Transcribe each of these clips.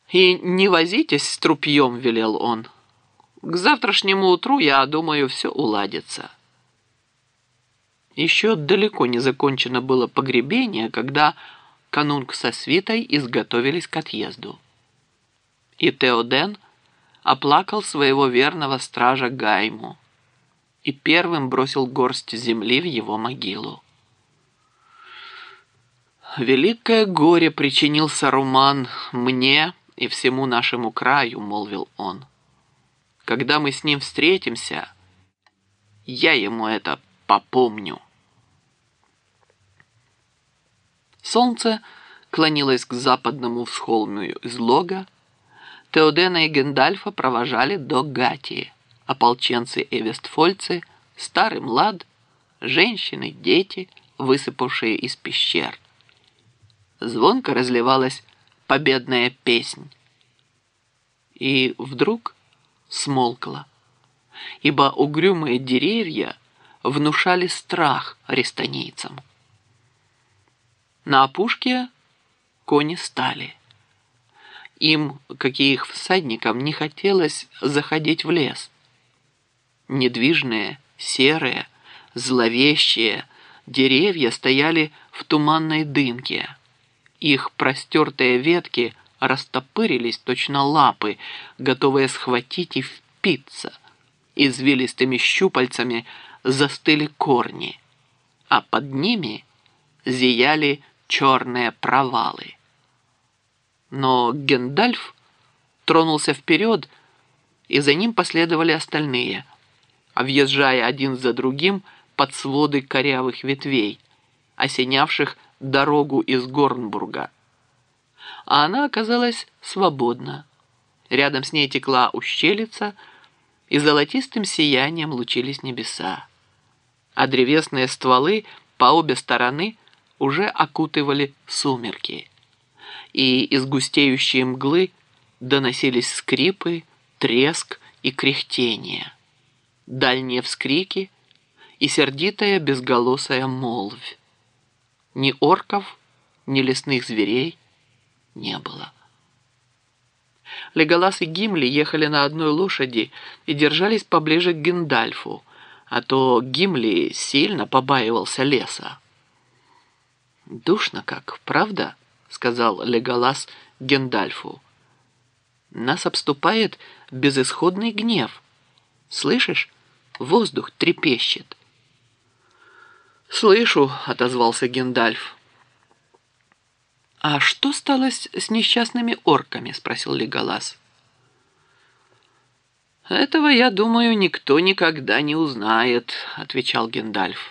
«И не возитесь с трупьем», — велел он. «К завтрашнему утру, я думаю, все уладится». Еще далеко не закончено было погребение, когда канунг со свитой изготовились к отъезду. И Теоден оплакал своего верного стража Гайму и первым бросил горсть земли в его могилу. «Великое горе причинил Саруман мне и всему нашему краю», — молвил он. «Когда мы с ним встретимся, я ему это попомню». Солнце клонилось к западному всхолмию излога. Теодена и Гендальфа провожали до Гатии. Ополченцы и вестфольцы, старый млад, женщины, дети, высыпавшие из пещер. Звонко разливалась победная песнь. И вдруг смолкла, ибо угрюмые деревья внушали страх рестонийцам. На опушке кони стали. Им, как и их всадникам, не хотелось заходить в лес. Недвижные, серые, зловещие деревья стояли в туманной дымке. Их простертые ветки растопырились, точно лапы, готовые схватить и впиться. Извилистыми щупальцами застыли корни, а под ними зияли черные провалы. Но Гендальф тронулся вперед, и за ним последовали остальные, въезжая один за другим под своды корявых ветвей, осенявших дорогу из Горнбурга. А она оказалась свободна. Рядом с ней текла ущелица, и золотистым сиянием лучились небеса. А древесные стволы по обе стороны уже окутывали сумерки, и из густеющей мглы доносились скрипы, треск и кряхтение, дальние вскрики и сердитая безголосая молвь. Ни орков, ни лесных зверей не было. Леголас и Гимли ехали на одной лошади и держались поближе к Гендальфу, а то Гимли сильно побаивался леса. «Душно как, правда?» — сказал Леголас Гендальфу. «Нас обступает безысходный гнев. Слышишь? Воздух трепещет». «Слышу», — отозвался Гендальф. «А что стало с несчастными орками?» — спросил Леголас. «Этого, я думаю, никто никогда не узнает», — отвечал Гендальф.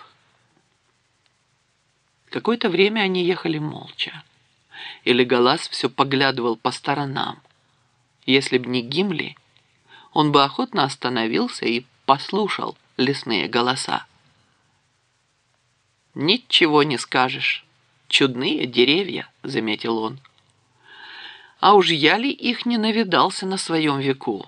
Какое-то время они ехали молча, и Леголас все поглядывал по сторонам. Если б не Гимли, он бы охотно остановился и послушал лесные голоса. «Ничего не скажешь. Чудные деревья», — заметил он. «А уж я ли их не навидался на своем веку?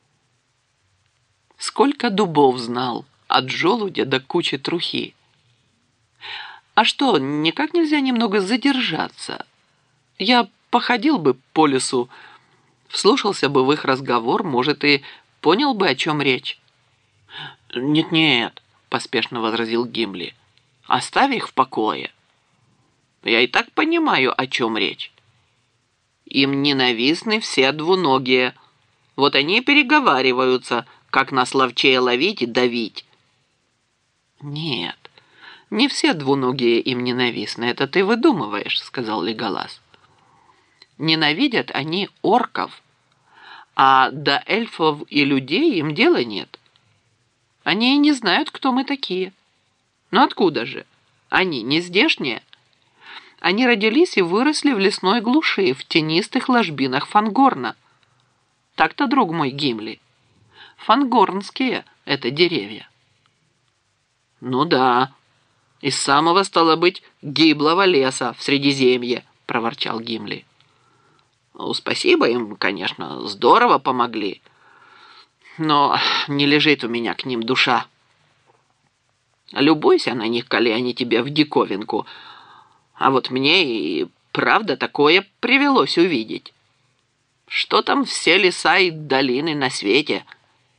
Сколько дубов знал, от желудя до кучи трухи. А что, никак нельзя немного задержаться? Я походил бы по лесу, вслушался бы в их разговор, может, и понял бы, о чем речь». «Нет-нет», — поспешно возразил Гимли, — «оставь их в покое. Я и так понимаю, о чем речь. Им ненавистны все двуногие. Вот они и переговариваются, как нас ловчее ловить и давить». «Нет, не все двуногие им ненавистны, это ты выдумываешь», — сказал Леголас. «Ненавидят они орков, а до эльфов и людей им дела нет. Они и не знают, кто мы такие. Ну откуда же? Они не здешние. Они родились и выросли в лесной глуши, в тенистых ложбинах Фангорна. Так-то, друг мой Гимли. Фангорнские это деревья». «Ну да, из самого, стало быть, гиблого леса в Средиземье», — проворчал Гимли. «Ну, спасибо им, конечно, здорово помогли, но не лежит у меня к ним душа. Любуйся на них, коли они тебе в диковинку, а вот мне и правда такое привелось увидеть. что там все леса и долины на свете –